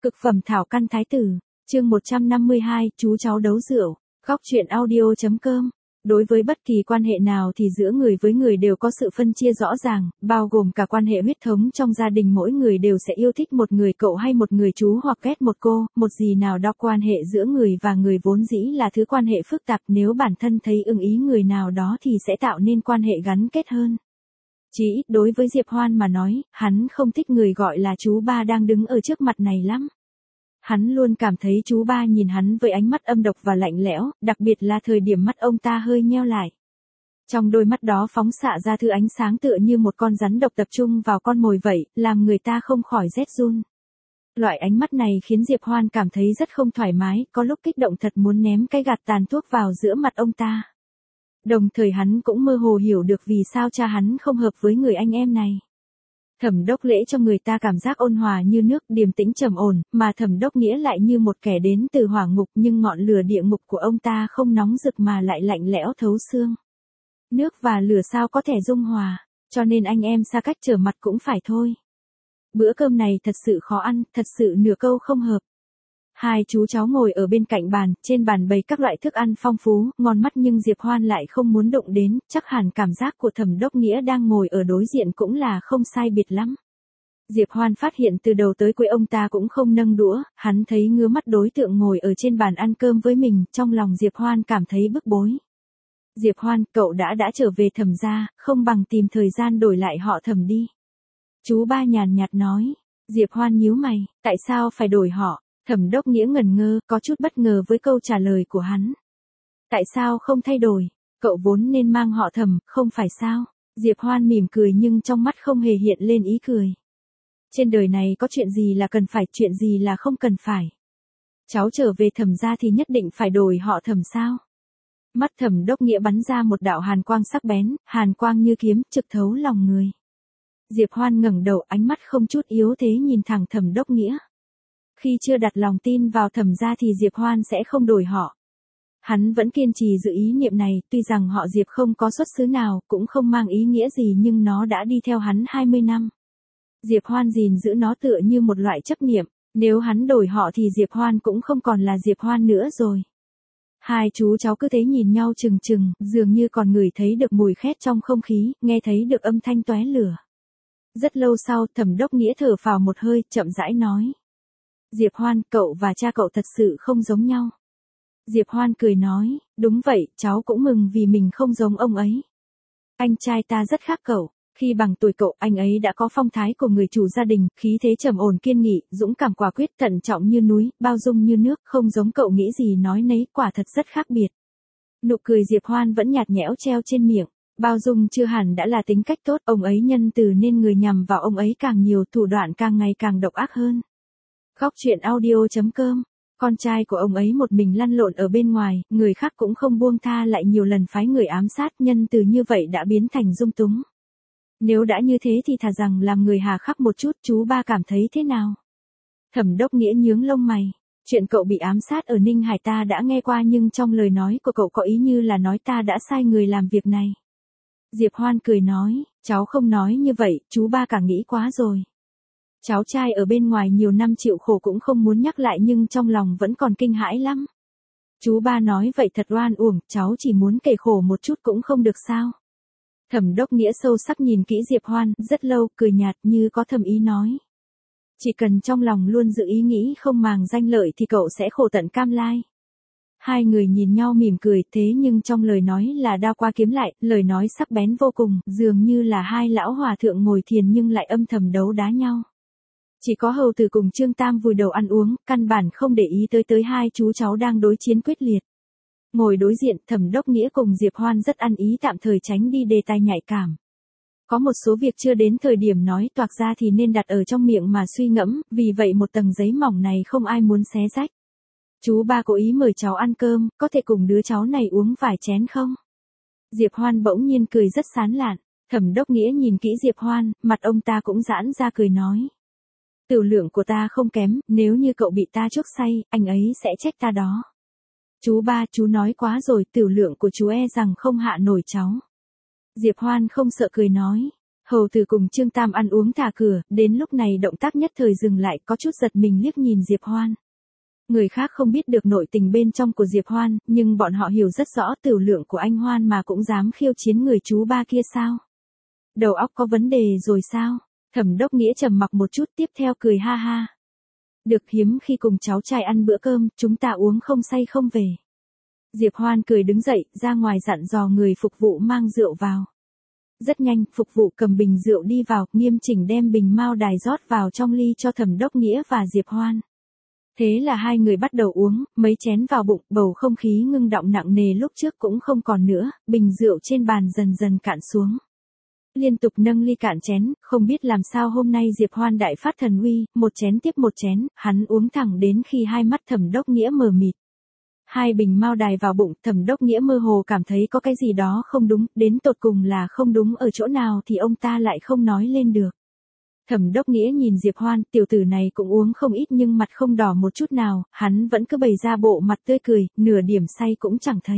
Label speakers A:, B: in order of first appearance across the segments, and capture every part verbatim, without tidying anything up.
A: Cực phẩm thảo căn thái tử, chương một trăm năm mươi hai, chú cháu đấu rượu, góc truyện audio chấm com. Đối với bất kỳ quan hệ nào thì giữa người với người đều có sự phân chia rõ ràng, bao gồm cả quan hệ huyết thống trong gia đình, mỗi người đều sẽ yêu thích một người cậu hay một người chú hoặc ghét một cô, một gì nào đó. Quan hệ giữa người và người vốn dĩ là thứ quan hệ phức tạp, nếu bản thân thấy ưng ý người nào đó thì sẽ tạo nên quan hệ gắn kết hơn. Chỉ ít đối với Diệp Hoan mà nói, hắn không thích người gọi là chú ba đang đứng ở trước mặt này lắm. Hắn luôn cảm thấy chú ba nhìn hắn với ánh mắt âm độc và lạnh lẽo, đặc biệt là thời điểm mắt ông ta hơi nheo lại. Trong đôi mắt đó phóng xạ ra thứ ánh sáng tựa như một con rắn độc tập trung vào con mồi vậy, làm người ta không khỏi rét run. Loại ánh mắt này khiến Diệp Hoan cảm thấy rất không thoải mái, có lúc kích động thật muốn ném cái gạt tàn thuốc vào giữa mặt ông ta. Đồng thời hắn cũng mơ hồ hiểu được vì sao cha hắn không hợp với người anh em này. Thẩm Đốc Lễ cho người ta cảm giác ôn hòa như nước, điềm tĩnh trầm ổn, mà Thẩm Đốc Nghĩa lại như một kẻ đến từ hỏa ngục, nhưng ngọn lửa địa ngục của ông ta không nóng rực mà lại lạnh lẽo thấu xương. Nước và lửa sao có thể dung hòa, cho nên anh em xa cách trở mặt cũng phải thôi. Bữa cơm này thật sự khó ăn, thật sự nửa câu không hợp. Hai chú cháu ngồi ở bên cạnh bàn, trên bàn bày các loại thức ăn phong phú, ngon mắt, nhưng Diệp Hoan lại không muốn đụng đến, chắc hẳn cảm giác của Thẩm Đốc Nghĩa đang ngồi ở đối diện cũng là không sai biệt lắm. Diệp Hoan phát hiện từ đầu tới cuối ông ta cũng không nâng đũa, hắn thấy ngứa mắt đối tượng ngồi ở trên bàn ăn cơm với mình, trong lòng Diệp Hoan cảm thấy bức bối. Diệp Hoan, cậu đã đã trở về Thẩm gia, không bằng tìm thời gian đổi lại họ Thẩm đi. Chú ba nhàn nhạt nói. Diệp Hoan nhíu mày, tại sao phải đổi họ? Thẩm Đốc Nghĩa ngẩn ngơ, có chút bất ngờ với câu trả lời của hắn. Tại sao không thay đổi? Cậu vốn nên mang họ Thẩm, không phải sao? Diệp Hoan mỉm cười nhưng trong mắt không hề hiện lên ý cười. Trên đời này có chuyện gì là cần phải, chuyện gì là không cần phải. Cháu trở về Thẩm gia thì nhất định phải đổi họ Thẩm sao? Mắt Thẩm Đốc Nghĩa bắn ra một đạo hàn quang sắc bén, hàn quang như kiếm, trực thấu lòng người. Diệp Hoan ngẩng đầu, ánh mắt không chút yếu thế nhìn thẳng Thẩm Đốc Nghĩa. Khi chưa đặt lòng tin vào Thẩm gia thì Diệp Hoan sẽ không đổi họ. Hắn vẫn kiên trì giữ ý niệm này, tuy rằng họ Diệp không có xuất xứ nào, cũng không mang ý nghĩa gì, nhưng nó đã đi theo hắn hai mươi năm. Diệp Hoan gìn giữ nó tựa như một loại chấp niệm, nếu hắn đổi họ thì Diệp Hoan cũng không còn là Diệp Hoan nữa rồi. Hai chú cháu cứ thế nhìn nhau chừng chừng, dường như còn ngửi thấy được mùi khét trong không khí, nghe thấy được âm thanh tóe lửa. Rất lâu sau, Thẩm Đốc Nghĩa thở phào một hơi, chậm rãi nói. Diệp Hoan, cậu và cha cậu thật sự không giống nhau. Diệp Hoan cười nói, đúng vậy, cháu cũng mừng vì mình không giống ông ấy. Anh trai ta rất khác cậu, khi bằng tuổi cậu, anh ấy đã có phong thái của người chủ gia đình, khí thế trầm ổn kiên nghị, dũng cảm quả quyết, thận trọng như núi, bao dung như nước, không giống cậu nghĩ gì nói nấy, quả thật rất khác biệt. Nụ cười Diệp Hoan vẫn nhạt nhẽo treo trên miệng. Bao dung chưa hẳn đã là tính cách tốt, ông ấy nhân từ nên người nhằm vào ông ấy càng nhiều, thủ đoạn càng ngày càng độc ác hơn. Góc truyện audio chấm com. Con trai của ông ấy một mình lăn lộn ở bên ngoài, người khác cũng không buông tha, lại nhiều lần phái người ám sát, nhân từ như vậy đã biến thành dung túng. Nếu đã như thế thì thà rằng làm người hà khắc một chút, chú ba cảm thấy thế nào? Thẩm Đốc Nghĩa nhướng lông mày. Chuyện cậu bị ám sát ở Ninh Hải ta đã nghe qua, nhưng trong lời nói của cậu có ý như là nói ta đã sai người làm việc này. Diệp Hoan cười nói, cháu không nói như vậy, chú ba cả nghĩ quá rồi. Cháu trai ở bên ngoài nhiều năm chịu khổ cũng không muốn nhắc lại, nhưng trong lòng vẫn còn kinh hãi lắm. Chú ba nói vậy thật oan uổng, cháu chỉ muốn kể khổ một chút cũng không được sao? Thẩm Đốc Nghĩa sâu sắc nhìn kỹ Diệp Hoan, rất lâu, cười nhạt như có thầm ý nói. Chỉ cần trong lòng luôn giữ ý nghĩ không màng danh lợi thì cậu sẽ khổ tận cam lai. Hai người nhìn nhau mỉm cười, thế nhưng trong lời nói là đao qua kiếm lại, lời nói sắc bén vô cùng, dường như là hai lão hòa thượng ngồi thiền nhưng lại âm thầm đấu đá nhau. Chỉ có hầu tử cùng Trương Tam vùi đầu ăn uống, căn bản không để ý tới tới hai chú cháu đang đối chiến quyết liệt. Ngồi đối diện, Thẩm Đốc Nghĩa cùng Diệp Hoan rất ăn ý tạm thời tránh đi đề tài nhạy cảm. Có một số việc chưa đến thời điểm nói toạc ra thì nên đặt ở trong miệng mà suy ngẫm, vì vậy một tầng giấy mỏng này không ai muốn xé rách. Chú ba cố ý mời cháu ăn cơm, có thể cùng đứa cháu này uống vài chén không? Diệp Hoan bỗng nhiên cười rất sán lạn. Thẩm Đốc Nghĩa nhìn kỹ Diệp Hoan, mặt ông ta cũng giãn ra cười nói. Tiểu lượng của ta không kém, nếu như cậu bị ta chuốc say, anh ấy sẽ trách ta đó. Chú ba, chú nói quá rồi, tiểu lượng của chú e rằng không hạ nổi cháu. Diệp Hoan không sợ cười nói. Hầu Tử cùng Trương Tam ăn uống thả cửa, đến lúc này động tác nhất thời dừng lại, có chút giật mình liếc nhìn Diệp Hoan. Người khác không biết được nội tình bên trong của Diệp Hoan, nhưng bọn họ hiểu rất rõ tiểu lượng của anh Hoan mà cũng dám khiêu chiến người chú ba kia sao? Đầu óc có vấn đề rồi sao? Thẩm Đốc Nghĩa trầm mặc một chút tiếp theo cười ha ha. Được, hiếm khi cùng cháu trai ăn bữa cơm, chúng ta uống không say không về. Diệp Hoan cười đứng dậy, ra ngoài dặn dò người phục vụ mang rượu vào. Rất nhanh, phục vụ cầm bình rượu đi vào, nghiêm chỉnh đem bình mao đài rót vào trong ly cho Thẩm Đốc Nghĩa và Diệp Hoan. Thế là hai người bắt đầu uống, mấy chén vào bụng, bầu không khí ngưng đọng nặng nề lúc trước cũng không còn nữa, bình rượu trên bàn dần dần cạn xuống. Liên tục nâng ly cạn chén, không biết làm sao hôm nay Diệp Hoan đại phát thần uy, một chén tiếp một chén, hắn uống thẳng đến khi hai mắt Thẩm Đốc Nghĩa mờ mịt. Hai bình mao đài vào bụng, Thẩm Đốc Nghĩa mơ hồ cảm thấy có cái gì đó không đúng, đến tột cùng là không đúng ở chỗ nào thì ông ta lại không nói lên được. Thẩm Đốc Nghĩa nhìn Diệp Hoan, tiểu tử này cũng uống không ít nhưng mặt không đỏ một chút nào, hắn vẫn cứ bày ra bộ mặt tươi cười, nửa điểm say cũng chẳng thấy.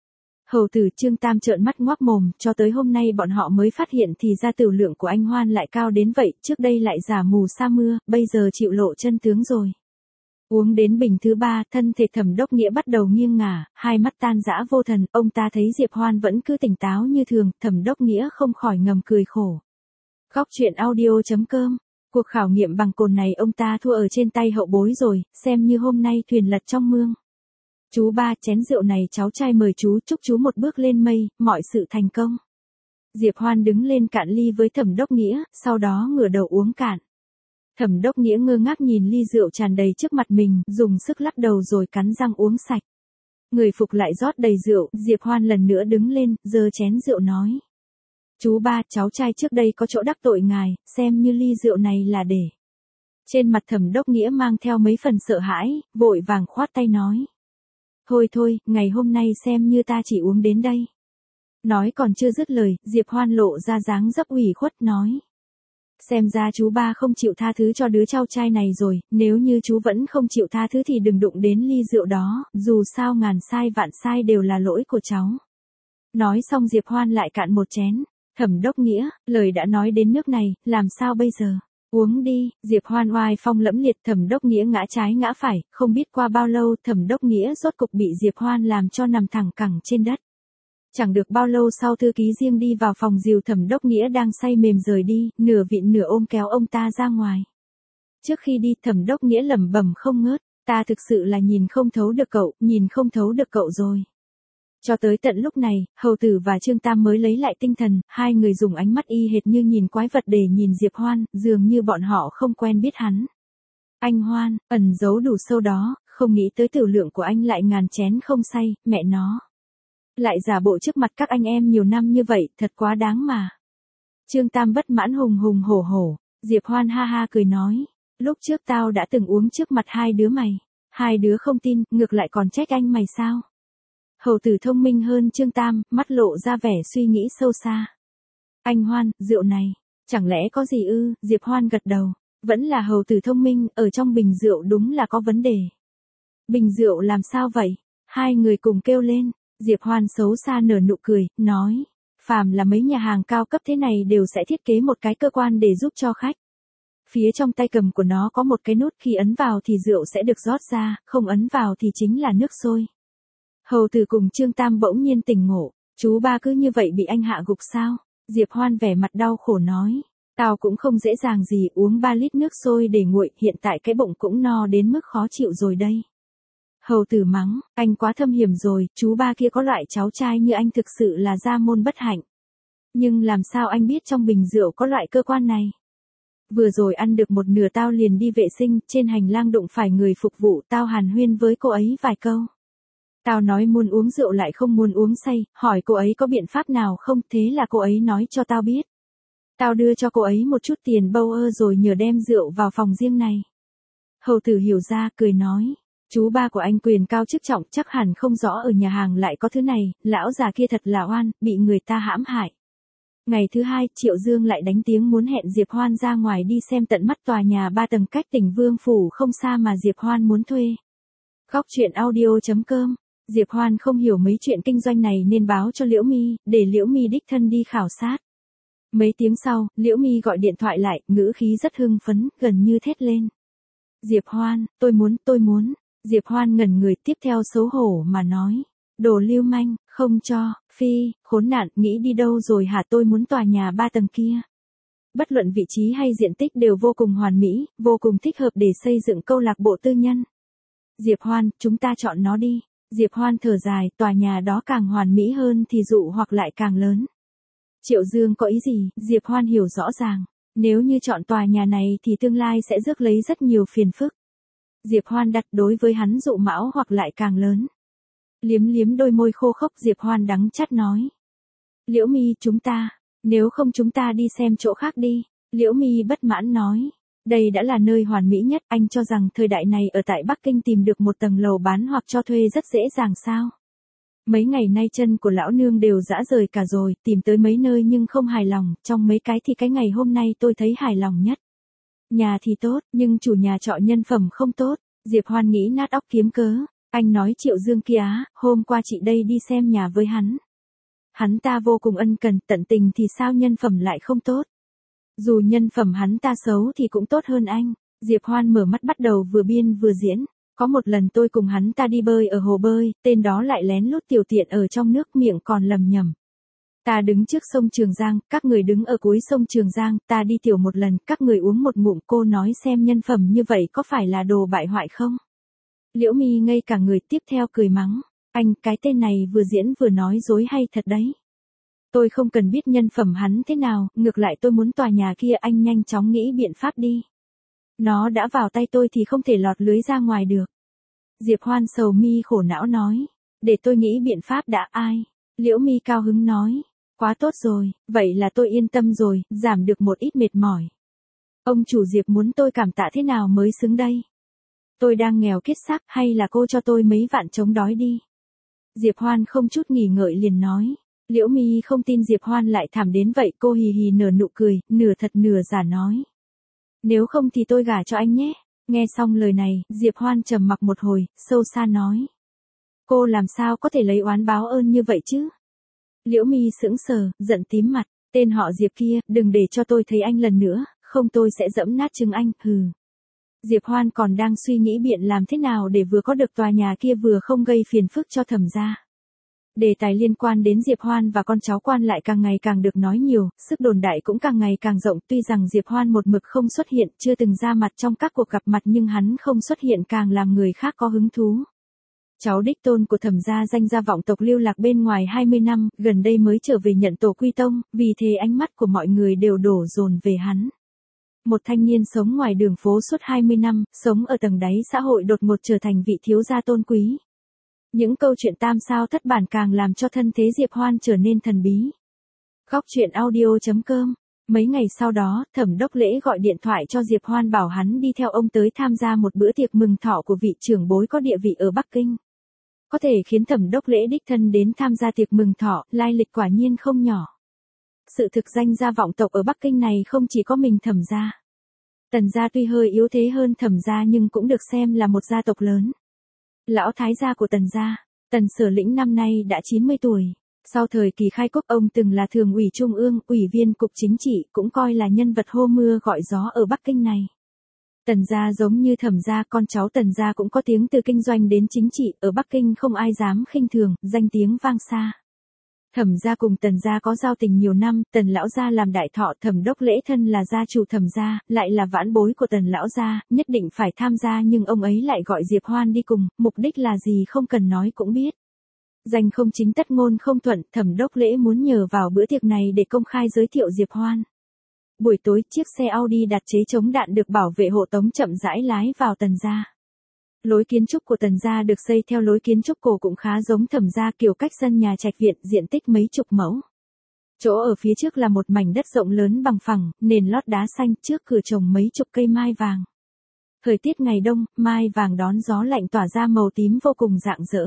A: Hầu Tử Trương Tam trợn mắt ngoác mồm, cho tới hôm nay bọn họ mới phát hiện thì ra tiểu lượng của anh Hoan lại cao đến vậy, trước đây lại giả mù sa mưa, bây giờ chịu lộ chân tướng rồi. Uống đến bình thứ ba, thân thể Thẩm Đốc Nghĩa bắt đầu nghiêng ngả, hai mắt tan rã vô thần, ông ta thấy Diệp Hoan vẫn cứ tỉnh táo như thường, Thẩm Đốc Nghĩa không khỏi ngầm cười khổ. Góc truyện audio chấm com. Cuộc khảo nghiệm bằng cồn này ông ta thua ở trên tay hậu bối rồi, xem như hôm nay thuyền lật trong mương. Chú ba, chén rượu này cháu trai mời chú, chúc chú một bước lên mây, mọi sự thành công. Diệp Hoan đứng lên cạn ly với Thẩm Đốc Nghĩa, sau đó ngửa đầu uống cạn. Thẩm Đốc Nghĩa ngơ ngác nhìn ly rượu tràn đầy trước mặt mình, dùng sức lắc đầu rồi cắn răng uống sạch. Người phục lại rót đầy rượu, Diệp Hoan lần nữa đứng lên, giơ chén rượu nói. Chú ba, cháu trai trước đây có chỗ đắc tội ngài, xem như ly rượu này là để. Trên mặt Thẩm Đốc Nghĩa mang theo mấy phần sợ hãi, vội vàng khoát tay nói. Thôi thôi, ngày hôm nay xem như ta chỉ uống đến đây. Nói còn chưa dứt lời, Diệp Hoan lộ ra dáng dấp ủy khuất nói. Xem ra chú ba không chịu tha thứ cho đứa cháu trai này rồi, nếu như chú vẫn không chịu tha thứ thì đừng đụng đến ly rượu đó, dù sao ngàn sai vạn sai đều là lỗi của cháu. Nói xong Diệp Hoan lại cạn một chén. Thẩm Đốc Nghĩa, lời đã nói đến nước này, làm sao bây giờ? Uống đi, Diệp Hoan oai phong lẫm liệt, Thẩm Đốc Nghĩa ngã trái ngã phải, không biết qua bao lâu Thẩm Đốc Nghĩa rốt cục bị Diệp Hoan làm cho nằm thẳng cẳng trên đất. Chẳng được bao lâu sau thư ký riêng đi vào phòng dìu Thẩm Đốc Nghĩa đang say mềm rời đi, nửa vịn nửa ôm kéo ông ta ra ngoài. Trước khi đi Thẩm Đốc Nghĩa lẩm bẩm không ngớt, ta thực sự là nhìn không thấu được cậu, nhìn không thấu được cậu rồi. Cho tới tận lúc này, Hầu Tử và Trương Tam mới lấy lại tinh thần, hai người dùng ánh mắt y hệt như nhìn quái vật để nhìn Diệp Hoan, dường như bọn họ không quen biết hắn. Anh Hoan, ẩn giấu đủ sâu đó, không nghĩ tới tiểu lượng của anh lại ngàn chén không say, mẹ nó. Lại giả bộ trước mặt các anh em nhiều năm như vậy, thật quá đáng mà. Trương Tam bất mãn hùng hùng hổ hổ, Diệp Hoan ha ha cười nói, lúc trước tao đã từng uống trước mặt hai đứa mày, hai đứa không tin, ngược lại còn trách anh mày sao? Hầu Tử thông minh hơn Trương Tam, mắt lộ ra vẻ suy nghĩ sâu xa. Anh Hoan, rượu này, chẳng lẽ có gì ư? Diệp Hoan gật đầu, vẫn là Hầu Tử thông minh, ở trong bình rượu đúng là có vấn đề. Bình rượu làm sao vậy? Hai người cùng kêu lên, Diệp Hoan xấu xa nở nụ cười, nói, phàm là mấy nhà hàng cao cấp thế này đều sẽ thiết kế một cái cơ quan để giúp cho khách. Phía trong tay cầm của nó có một cái nút, khi ấn vào thì rượu sẽ được rót ra, không ấn vào thì chính là nước sôi. Hầu Tử cùng Trương Tam bỗng nhiên tỉnh ngộ, chú ba cứ như vậy bị anh hạ gục sao? Diệp Hoan vẻ mặt đau khổ nói, tao cũng không dễ dàng gì uống ba lít nước sôi để nguội, hiện tại cái bụng cũng no đến mức khó chịu rồi đây. Hầu Tử mắng, anh quá thâm hiểm rồi, chú ba kia có loại cháu trai như anh thực sự là gia môn bất hạnh. Nhưng làm sao anh biết trong bình rượu có loại cơ quan này? Vừa rồi ăn được một nửa tao liền đi vệ sinh, trên hành lang đụng phải người phục vụ, tao hàn huyên với cô ấy vài câu. Tao nói muốn uống rượu lại không muốn uống say, hỏi cô ấy có biện pháp nào không, thế là cô ấy nói cho tao biết. Tao đưa cho cô ấy một chút tiền bâu ơ rồi nhờ đem rượu vào phòng riêng này. Hầu Tử hiểu ra, cười nói, chú ba của anh quyền cao chức trọng chắc hẳn không rõ ở nhà hàng lại có thứ này, lão già kia thật là oan, bị người ta hãm hại. Ngày thứ hai, Triệu Dương lại đánh tiếng muốn hẹn Diệp Hoan ra ngoài đi xem tận mắt tòa nhà ba tầng cách tỉnh Vương Phủ không xa mà Diệp Hoan muốn thuê. Góc truyện audio chấm com. Diệp Hoan không hiểu mấy chuyện kinh doanh này nên báo cho Liễu Mi, để Liễu Mi đích thân đi khảo sát. Mấy tiếng sau, Liễu Mi gọi điện thoại lại, ngữ khí rất hưng phấn, gần như thét lên. Diệp Hoan, tôi muốn, tôi muốn. Diệp Hoan ngẩn người, tiếp theo xấu hổ mà nói. Đồ lưu manh, không cho, phi, khốn nạn, nghĩ đi đâu rồi hả, tôi muốn tòa nhà ba tầng kia. Bất luận vị trí hay diện tích đều vô cùng hoàn mỹ, vô cùng thích hợp để xây dựng câu lạc bộ tư nhân. Diệp Hoan, chúng ta chọn nó đi. Diệp Hoan thở dài, tòa nhà đó càng hoàn mỹ hơn thì dụ hoặc lại càng lớn. Triệu Dương có ý gì, Diệp Hoan hiểu rõ ràng. Nếu như chọn tòa nhà này thì tương lai sẽ rước lấy rất nhiều phiền phức. Diệp Hoan đặt đối với hắn dụ mão hoặc lại càng lớn. Liếm liếm đôi môi khô khốc, Diệp Hoan đắng chát nói. Liễu Mi, chúng ta, nếu không chúng ta đi xem chỗ khác đi. Liễu Mi bất mãn nói. Đây đã là nơi hoàn mỹ nhất, anh cho rằng thời đại này ở tại Bắc Kinh tìm được một tầng lầu bán hoặc cho thuê rất dễ dàng sao? Mấy ngày nay chân của lão nương đều dã rời cả rồi, tìm tới mấy nơi nhưng không hài lòng, trong mấy cái thì cái ngày hôm nay tôi thấy hài lòng nhất. Nhà thì tốt, nhưng chủ nhà trọ nhân phẩm không tốt. Diệp Hoan nghĩ nát óc kiếm cớ. Anh nói Triệu Dương kia, hôm qua chị đây đi xem nhà với hắn. Hắn ta vô cùng ân cần, tận tình thì sao nhân phẩm lại không tốt? Dù nhân phẩm hắn ta xấu thì cũng tốt hơn anh. Diệp Hoan mở mắt bắt đầu vừa biên vừa diễn. Có một lần tôi cùng hắn ta đi bơi ở hồ bơi, tên đó lại lén lút tiểu tiện ở trong nước, miệng còn lầm nhầm. Ta đứng trước sông Trường Giang, các người đứng ở cuối sông Trường Giang, ta đi tiểu một lần, các người uống một ngụm, cô nói xem nhân phẩm như vậy có phải là đồ bại hoại không? Liễu Mi ngây cả người, tiếp theo cười mắng. Anh, cái tên này vừa diễn vừa nói dối hay thật đấy. Tôi không cần biết nhân phẩm hắn thế nào, ngược lại tôi muốn tòa nhà kia, anh nhanh chóng nghĩ biện pháp đi. Nó đã vào tay tôi thì không thể lọt lưới ra ngoài được. Diệp Hoan sầu mi khổ não nói. Để tôi nghĩ biện pháp đã. Ai? Liễu Mi cao hứng nói. Quá tốt rồi, vậy là tôi yên tâm rồi, giảm được một ít mệt mỏi. Ông chủ Diệp muốn tôi cảm tạ thế nào mới xứng đây? Tôi đang nghèo kiết xác, hay là cô cho tôi mấy vạn chống đói đi? Diệp Hoan không chút nghỉ ngợi liền nói. Liễu Mi không tin Diệp Hoan lại thảm đến vậy, cô hì hì nở nụ cười, nửa thật nửa giả nói. Nếu không thì tôi gả cho anh nhé. Nghe xong lời này, Diệp Hoan trầm mặc một hồi, sâu xa nói. Cô làm sao có thể lấy oán báo ơn như vậy chứ? Liễu Mi sững sờ, giận tím mặt. Tên họ Diệp kia, đừng để cho tôi thấy anh lần nữa, không tôi sẽ dẫm nát trứng anh, hừ. Diệp Hoan còn đang suy nghĩ biện làm thế nào để vừa có được tòa nhà kia vừa không gây phiền phức cho Thẩm gia. Đề tài liên quan đến Diệp Hoan và con cháu quan lại càng ngày càng được nói nhiều, sức đồn đại cũng càng ngày càng rộng, tuy rằng Diệp Hoan một mực không xuất hiện, chưa từng ra mặt trong các cuộc gặp mặt nhưng hắn không xuất hiện càng làm người khác có hứng thú. Cháu đích tôn của Thẩm gia danh gia vọng tộc lưu lạc bên ngoài hai mươi năm, gần đây mới trở về nhận tổ quy tông, vì thế ánh mắt của mọi người đều đổ dồn về hắn. Một thanh niên sống ngoài đường phố suốt hai mươi năm, sống ở tầng đáy xã hội đột ngột trở thành vị thiếu gia tôn quý. Những câu chuyện tam sao thất bản càng làm cho thân thế Diệp Hoan trở nên thần bí. Góc truyện audio chấm com. Mấy ngày sau đó, Thẩm Đốc Lễ gọi điện thoại cho Diệp Hoan bảo hắn đi theo ông tới tham gia một bữa tiệc mừng thọ của vị trưởng bối có địa vị ở Bắc Kinh. Có thể khiến Thẩm Đốc Lễ đích thân đến tham gia tiệc mừng thọ, lai lịch quả nhiên không nhỏ. Sự thực danh gia vọng tộc ở Bắc Kinh này không chỉ có mình Thẩm gia. Tần gia tuy hơi yếu thế hơn Thẩm gia nhưng cũng được xem là một gia tộc lớn. Lão thái gia của Tần gia, Tần Sở Lĩnh năm nay đã chín mươi tuổi. Sau thời kỳ khai quốc ông từng là thường ủy trung ương, ủy viên cục chính trị, cũng coi là nhân vật hô mưa gọi gió ở Bắc Kinh này. Tần gia giống như Thẩm gia, con cháu Tần gia cũng có tiếng từ kinh doanh đến chính trị, ở Bắc Kinh không ai dám khinh thường, danh tiếng vang xa. Thẩm gia cùng Tần gia có giao tình nhiều năm, Tần lão gia làm đại thọ, Thẩm Đốc Lễ thân là gia chủ Thẩm gia, lại là vãn bối của Tần lão gia, nhất định phải tham gia nhưng ông ấy lại gọi Diệp Hoan đi cùng, mục đích là gì không cần nói cũng biết. Danh không chính tất ngôn không thuận, Thẩm Đốc Lễ muốn nhờ vào bữa tiệc này để công khai giới thiệu Diệp Hoan. Buổi tối, chiếc xe Audi đặt chế chống đạn được bảo vệ hộ tống chậm rãi lái vào Tần gia. Lối kiến trúc của Tần gia được xây theo lối kiến trúc cổ cũng khá giống Thẩm gia, kiểu cách sân nhà trạch viện, diện tích mấy chục mẫu. Chỗ ở phía trước là một mảnh đất rộng lớn bằng phẳng, nền lót đá xanh, trước cửa trồng mấy chục cây mai vàng. Thời tiết ngày đông, mai vàng đón gió lạnh tỏa ra màu tím vô cùng rạng rỡ.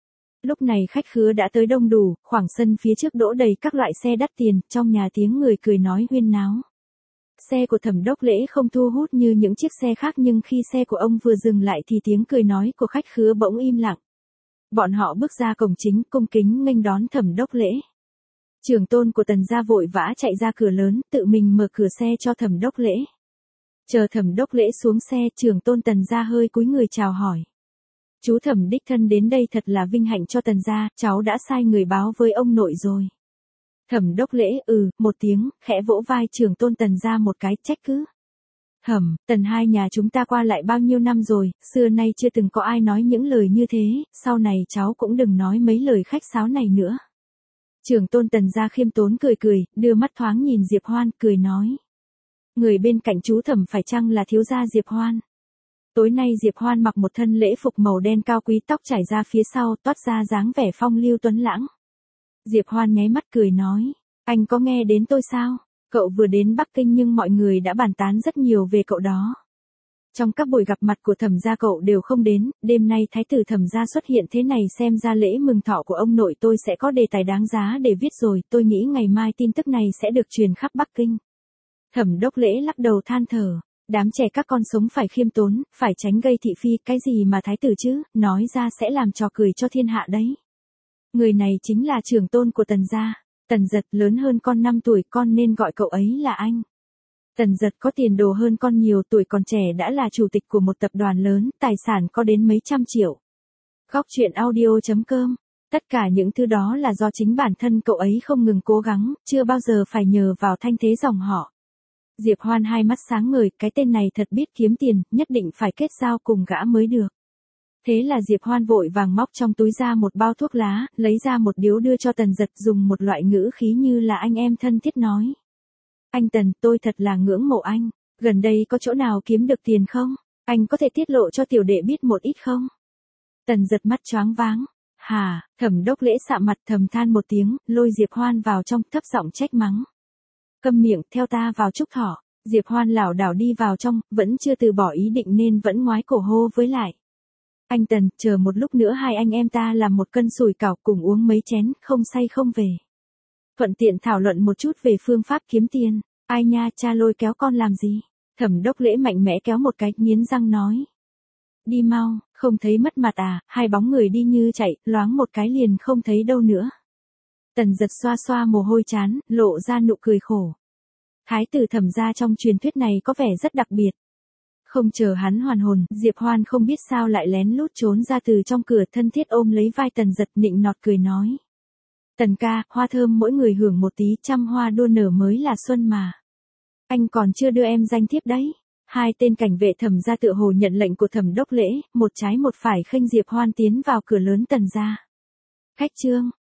A: Lúc này khách khứa đã tới đông đủ, khoảng sân phía trước đỗ đầy các loại xe đắt tiền, trong nhà tiếng người cười nói huyên náo. Xe của Thẩm Đốc Lễ không thu hút như những chiếc xe khác nhưng khi xe của ông vừa dừng lại thì tiếng cười nói của khách khứa bỗng im lặng. Bọn họ bước ra cổng chính cung kính nghênh đón Thẩm Đốc Lễ. Trưởng tôn của Tần gia vội vã chạy ra cửa lớn, tự mình mở cửa xe cho Thẩm Đốc Lễ. Chờ Thẩm Đốc Lễ xuống xe, trưởng tôn Tần gia hơi cúi người chào hỏi. Chú Thẩm đích thân đến đây thật là vinh hạnh cho Tần gia, cháu đã sai người báo với ông nội rồi. Thẩm Đốc Lễ ừ, một tiếng, khẽ vỗ vai trưởng tôn Tần gia một cái, trách cứ. Thẩm, Tần hai nhà chúng ta qua lại bao nhiêu năm rồi, xưa nay chưa từng có ai nói những lời như thế, sau này cháu cũng đừng nói mấy lời khách sáo này nữa. Trưởng tôn Tần gia khiêm tốn cười cười, đưa mắt thoáng nhìn Diệp Hoan, cười nói. Người bên cạnh chú Thẩm phải chăng là thiếu gia Diệp Hoan? Tối nay Diệp Hoan mặc một thân lễ phục màu đen cao quý, tóc trải ra phía sau, toát ra dáng vẻ phong lưu tuấn lãng. Diệp Hoan nháy mắt cười nói, anh có nghe đến tôi sao? Cậu vừa đến Bắc Kinh nhưng mọi người đã bàn tán rất nhiều về cậu đó. Trong các buổi gặp mặt của Thẩm gia cậu đều không đến, đêm nay thái tử Thẩm gia xuất hiện thế này xem ra lễ mừng thọ của ông nội tôi sẽ có đề tài đáng giá để viết rồi, tôi nghĩ ngày mai tin tức này sẽ được truyền khắp Bắc Kinh. Thẩm Đốc Lễ lắc đầu than thở, đám trẻ các con sống phải khiêm tốn, phải tránh gây thị phi, cái gì mà thái tử chứ, nói ra sẽ làm trò cười cho thiên hạ đấy. Người này chính là trưởng tôn của Tần gia, Tần Dật lớn hơn con năm tuổi, con nên gọi cậu ấy là anh. Tần Dật có tiền đồ hơn con nhiều, tuổi còn trẻ đã là chủ tịch của một tập đoàn lớn, tài sản có đến mấy trăm triệu. Góc truyện audio chấm com. Tất cả những thứ đó là do chính bản thân cậu ấy không ngừng cố gắng, chưa bao giờ phải nhờ vào thanh thế dòng họ. Diệp Hoan hai mắt sáng ngời, cái tên này thật biết kiếm tiền, nhất định phải kết giao cùng gã mới được. Thế là Diệp Hoan vội vàng móc trong túi ra một bao thuốc lá, lấy ra một điếu đưa cho Tần Dật, dùng một loại ngữ khí như là anh em thân thiết nói. Anh Tần, tôi thật là ngưỡng mộ anh, gần đây có chỗ nào kiếm được tiền không? Anh có thể tiết lộ cho tiểu đệ biết một ít không? Tần Dật mắt choáng váng. Hà, Thẩm Đốc Lễ sạm mặt thầm than một tiếng, lôi Diệp Hoan vào trong, thấp giọng trách mắng. Câm miệng, theo ta vào chúc thọ. Diệp Hoan lảo đảo đi vào trong, vẫn chưa từ bỏ ý định nên vẫn ngoái cổ hô với lại. Anh Tần, chờ một lúc nữa hai anh em ta làm một cân sủi cảo cùng uống mấy chén, không say không về. Thuận tiện thảo luận một chút về phương pháp kiếm tiền. Ai nha, cha lôi kéo con làm gì? Thẩm Đốc Lễ mạnh mẽ kéo một cái, nghiến răng nói. Đi mau, không thấy mất mặt à? Hai bóng người đi như chạy, loáng một cái liền không thấy đâu nữa. Tần Dật xoa xoa mồ hôi trán, lộ ra nụ cười khổ. Thái tử Thẩm gia trong truyền thuyết này có vẻ rất đặc biệt. Không chờ hắn hoàn hồn, Diệp Hoan không biết sao lại lén lút trốn ra từ trong cửa, thân thiết ôm lấy vai Tần Dật, nịnh nọt cười nói. Tần ca, hoa thơm mỗi người hưởng một tí, trăm hoa đua nở mới là xuân mà. Anh còn chưa đưa em danh thiếp đấy. Hai tên cảnh vệ Thẩm gia tựa hồ nhận lệnh của Thẩm Đốc Lễ, một trái một phải khênh Diệp Hoan tiến vào cửa lớn Tần gia. Khách trương,